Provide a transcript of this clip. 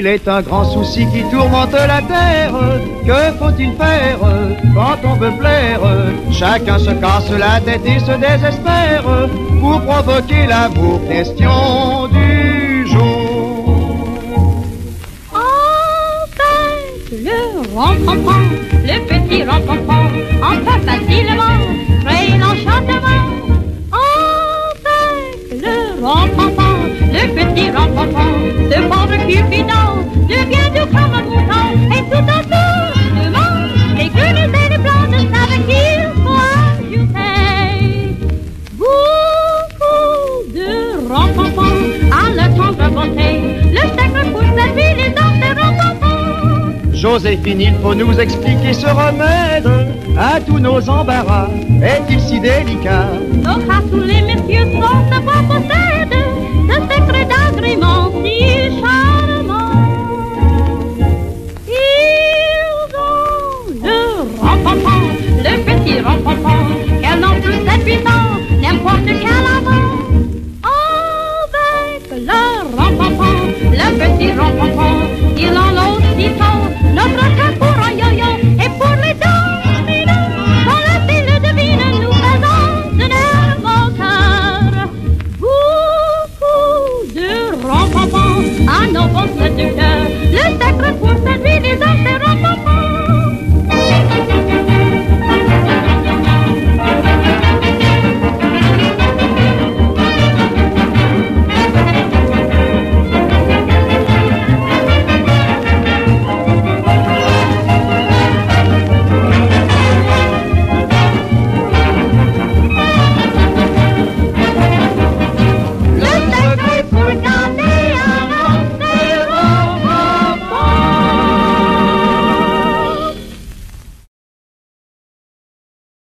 Il est un grand souci qui tourmente la terre. Que faut-il faire quand on veut plaire? Chacun se casse la tête et se désespère pour provoquer l'amour. Question du jour. En fait, le ronfronfron, le petit ronfronfron, on peut facilement créer l'enchantement. En fait, le ronfronfron, le petit ronfronfron, ce pauvre Cupidon devient du comme un mouton et tout autour demande les gueules et les blondes savent qu'il faut ajouter beaucoup de ronfronfron à leur tendre beauté. Le sacre pousse la vie, les dents de ronfronfron. Joséphine, il faut nous expliquer ce remède à tous nos embarras. Est-il si délicat? Nos cas sous